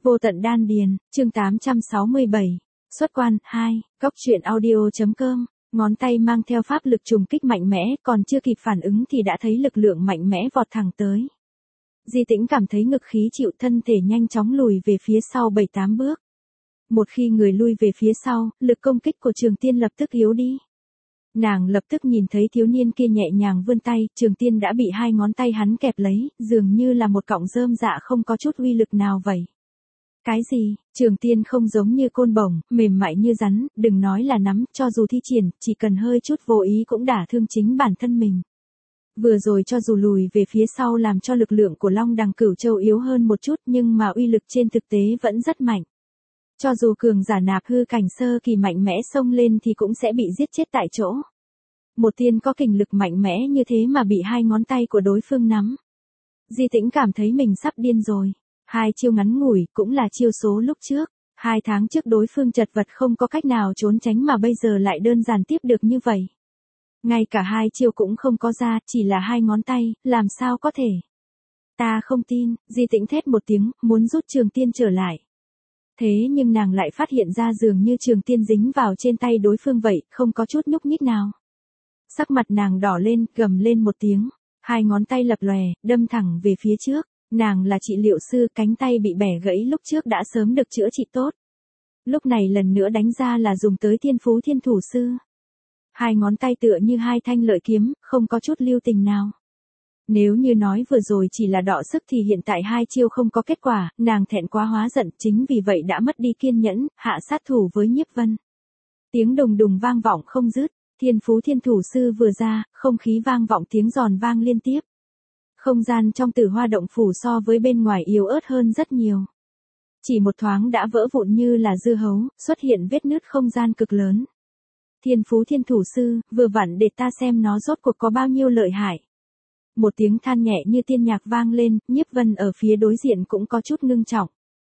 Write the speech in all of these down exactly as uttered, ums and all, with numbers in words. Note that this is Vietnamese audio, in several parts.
Vô tận đan điền, chương tám trăm sáu mươi bảy. Xuất quan, hai, góc truyện audio.com. Ngón tay mang theo pháp lực trùng kích mạnh mẽ, còn chưa kịp phản ứng thì đã thấy lực lượng mạnh mẽ vọt thẳng tới. Di Tĩnh cảm thấy ngực khí chịu, thân thể nhanh chóng lùi về phía sau bảy tám bước. Một khi người lui về phía sau, lực công kích của Trường Tiên lập tức yếu đi. Nàng lập tức nhìn thấy thiếu niên kia nhẹ nhàng vươn tay, Trường Tiên đã bị hai ngón tay hắn kẹp lấy, dường như là một cọng rơm dạ không có chút uy lực nào vậy. Cái gì? Trường Tiên không giống như côn bổng, mềm mại như rắn, đừng nói là nắm, cho dù thi triển, chỉ cần hơi chút vô ý cũng đả thương chính bản thân mình. Vừa rồi cho dù lùi về phía sau làm cho lực lượng của Long Đằng Cửu Châu yếu hơn một chút nhưng mà uy lực trên thực tế vẫn rất mạnh. Cho dù cường giả nạp hư cảnh sơ kỳ mạnh mẽ xông lên thì cũng sẽ bị giết chết tại chỗ. Một tiên có kình lực mạnh mẽ như thế mà bị hai ngón tay của đối phương nắm. Di Tĩnh cảm thấy mình sắp điên rồi. Hai chiêu ngắn ngủi cũng là chiêu số lúc trước. Hai tháng trước đối phương chật vật không có cách nào trốn tránh mà bây giờ lại đơn giản tiếp được như vậy. Ngay cả hai chiêu cũng không có ra, chỉ là hai ngón tay, làm sao có thể. Ta không tin, Di Tĩnh thét một tiếng, muốn rút Trường Tiên trở lại. Thế nhưng nàng lại phát hiện ra dường như Trường Tiên dính vào trên tay đối phương vậy, không có chút nhúc nhích nào. Sắc mặt nàng đỏ lên, gầm lên một tiếng, hai ngón tay lập lòe, đâm thẳng về phía trước. Nàng là trị liệu sư, cánh tay bị bẻ gãy lúc trước đã sớm được chữa trị tốt. Lúc này lần nữa đánh ra là dùng tới Thiên Phú Thiên Thủ Sư. Hai ngón tay tựa như hai thanh lợi kiếm, không có chút lưu tình nào. Nếu như nói vừa rồi chỉ là đọ sức thì hiện tại hai chiêu không có kết quả, nàng thẹn quá hóa giận, chính vì vậy đã mất đi kiên nhẫn, hạ sát thủ với Nhiếp Vân. Tiếng đùng đùng vang vọng không dứt, Thiên Phú Thiên Thủ Sư vừa ra, không khí vang vọng tiếng giòn vang liên tiếp. Không gian trong Tử Hoa động phủ so với bên ngoài yếu ớt hơn rất nhiều. Chỉ một thoáng đã vỡ vụn như là dưa hấu, xuất hiện vết nứt không gian cực lớn. Thiên Phú Thiên Thủ Sư, vừa vặn để ta xem nó rốt cuộc có bao nhiêu lợi hại. Một tiếng than nhẹ như tiên nhạc vang lên, Nhiếp Vân ở phía đối diện cũng có chút ngưng trọng.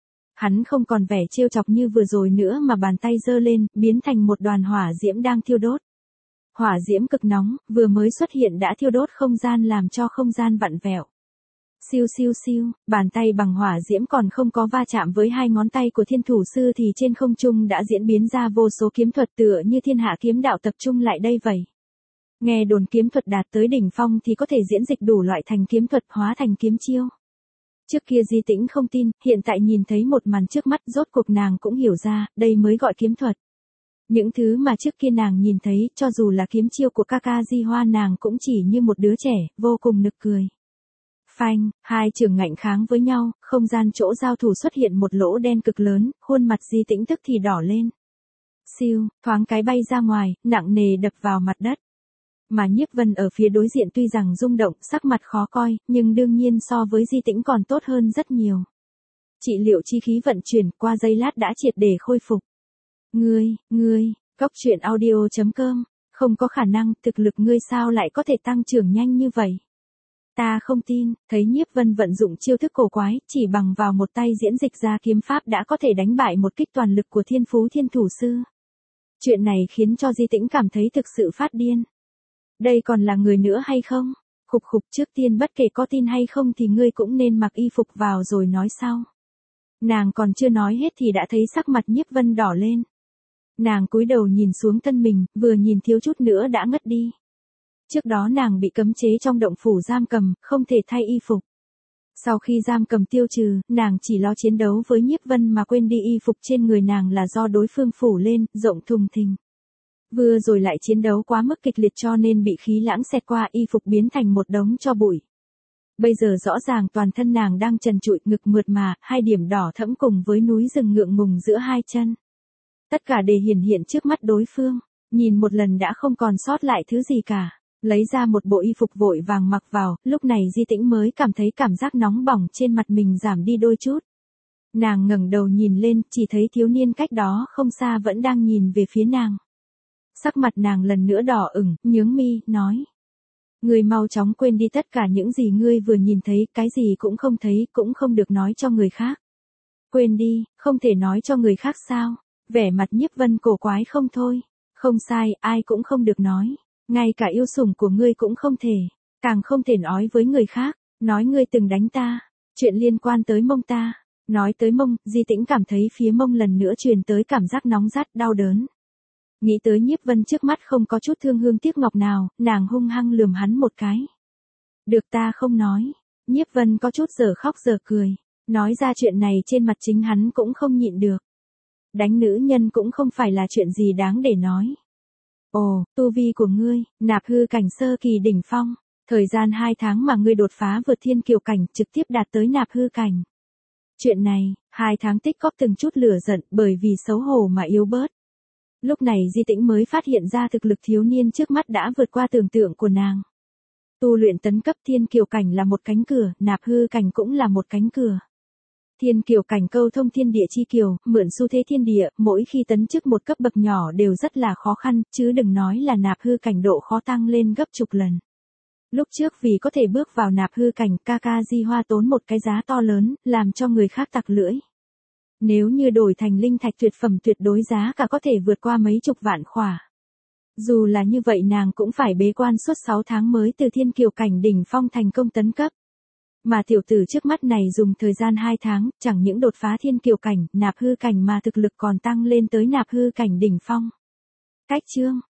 Hắn không còn vẻ trêu chọc như vừa rồi nữa mà bàn tay giơ lên, biến thành một đoàn hỏa diễm đang thiêu đốt. Hỏa diễm cực nóng, vừa mới xuất hiện đã thiêu đốt không gian làm cho không gian vặn vẹo. Siêu siêu siêu, bàn tay bằng hỏa diễm còn không có va chạm với hai ngón tay của Thiên Thủ Sư thì trên không trung đã diễn biến ra vô số kiếm thuật tựa như thiên hạ kiếm đạo tập trung lại đây vậy. Nghe đồn kiếm thuật đạt tới đỉnh phong thì có thể diễn dịch đủ loại thành kiếm thuật hóa thành kiếm chiêu. Trước kia Di Tĩnh không tin, hiện tại nhìn thấy một màn trước mắt rốt cuộc nàng cũng hiểu ra, đây mới gọi kiếm thuật. Những thứ mà trước kia nàng nhìn thấy, cho dù là kiếm chiêu của Kaka Di Hoa nàng cũng chỉ như một đứa trẻ, vô cùng nực cười. Phanh, hai trường ngạnh kháng với nhau, không gian chỗ giao thủ xuất hiện một lỗ đen cực lớn, khuôn mặt Di Tĩnh tức thì đỏ lên. Siêu, thoáng cái bay ra ngoài, nặng nề đập vào mặt đất. Mà Nhiếp Vân ở phía đối diện tuy rằng rung động, sắc mặt khó coi, nhưng đương nhiên so với Di Tĩnh còn tốt hơn rất nhiều. Trị liệu chi khí vận chuyển qua giây lát đã triệt để khôi phục. Ngươi, ngươi, góc truyện audio.com, không có khả năng, thực lực ngươi sao lại có thể tăng trưởng nhanh như vậy? Ta không tin, thấy Nhiếp Vân vận dụng chiêu thức cổ quái, chỉ bằng vào một tay diễn dịch ra kiếm pháp đã có thể đánh bại một kích toàn lực của Thiên Phú Thiên Thủ Sư. Chuyện này khiến cho Di Tĩnh cảm thấy thực sự phát điên. Đây còn là người nữa hay không? Khục khục, trước tiên bất kể có tin hay không thì ngươi cũng nên mặc y phục vào rồi nói sau. Nàng còn chưa nói hết thì đã thấy sắc mặt Nhiếp Vân đỏ lên. Nàng cúi đầu nhìn xuống thân mình, vừa nhìn thiếu chút nữa đã ngất đi. Trước đó nàng bị cấm chế trong động phủ giam cầm, không thể thay y phục. Sau khi giam cầm tiêu trừ, nàng chỉ lo chiến đấu với Nhiếp Vân mà quên đi y phục trên người nàng là do đối phương phủ lên, rộng thùng thình. Vừa rồi lại chiến đấu quá mức kịch liệt cho nên bị khí lãng xẹt qua, y phục biến thành một đống tro bụi. Bây giờ rõ ràng toàn thân nàng đang trần trụi, ngực mượt mà, hai điểm đỏ thẫm cùng với núi rừng ngượng ngùng giữa hai chân. Tất cả đều hiển hiện trước mắt đối phương, nhìn một lần đã không còn sót lại thứ gì cả. Lấy ra một bộ y phục vội vàng mặc vào, lúc này Di Tĩnh mới cảm thấy cảm giác nóng bỏng trên mặt mình giảm đi đôi chút. Nàng ngẩng đầu nhìn lên, chỉ thấy thiếu niên cách đó không xa vẫn đang nhìn về phía nàng. Sắc mặt nàng lần nữa đỏ ửng, nhướng mi, nói. Ngươi mau chóng quên đi tất cả những gì ngươi vừa nhìn thấy, cái gì cũng không thấy, cũng không được nói cho người khác. Quên đi, không thể nói cho người khác sao? Vẻ mặt Nhiếp Vân cổ quái không thôi. Không sai, ai cũng không được nói. Ngay cả yêu sủng của ngươi cũng không thể. Càng không thể nói với người khác. Nói ngươi từng đánh ta. Chuyện liên quan tới mông ta. Nói tới mông, Di Tĩnh cảm thấy phía mông lần nữa truyền tới cảm giác nóng rát, đau đớn. Nghĩ tới Nhiếp Vân trước mắt không có chút thương hương tiếc ngọc nào, nàng hung hăng lườm hắn một cái. Được ta không nói. Nhiếp Vân có chút giờ khóc giờ cười. Nói ra chuyện này trên mặt chính hắn cũng không nhịn được. Đánh nữ nhân cũng không phải là chuyện gì đáng để nói. Ồ, tu vi của ngươi, nạp hư cảnh sơ kỳ đỉnh phong. Thời gian hai tháng mà ngươi đột phá vượt thiên kiều cảnh trực tiếp đạt tới nạp hư cảnh. Chuyện này, hai tháng tích góp từng chút lửa giận bởi vì xấu hổ mà yếu bớt. Lúc này Di Tĩnh mới phát hiện ra thực lực thiếu niên trước mắt đã vượt qua tưởng tượng của nàng. Tu luyện tấn cấp thiên kiều cảnh là một cánh cửa, nạp hư cảnh cũng là một cánh cửa. Thiên kiều cảnh câu thông thiên địa chi kiều, mượn xu thế thiên địa, mỗi khi tấn chức một cấp bậc nhỏ đều rất là khó khăn, chứ đừng nói là nạp hư cảnh độ khó tăng lên gấp chục lần. Lúc trước vì có thể bước vào nạp hư cảnh, ca ca Di Hoa tốn một cái giá to lớn, làm cho người khác tặc lưỡi. Nếu như đổi thành linh thạch tuyệt phẩm tuyệt đối giá cả có thể vượt qua mấy chục vạn khỏa. Dù là như vậy nàng cũng phải bế quan suốt sáu tháng mới từ thiên kiều cảnh đỉnh phong thành công tấn cấp. Mà tiểu tử trước mắt này dùng thời gian hai tháng, chẳng những đột phá thiên kiều cảnh, nạp hư cảnh mà thực lực còn tăng lên tới nạp hư cảnh đỉnh phong. Cách chương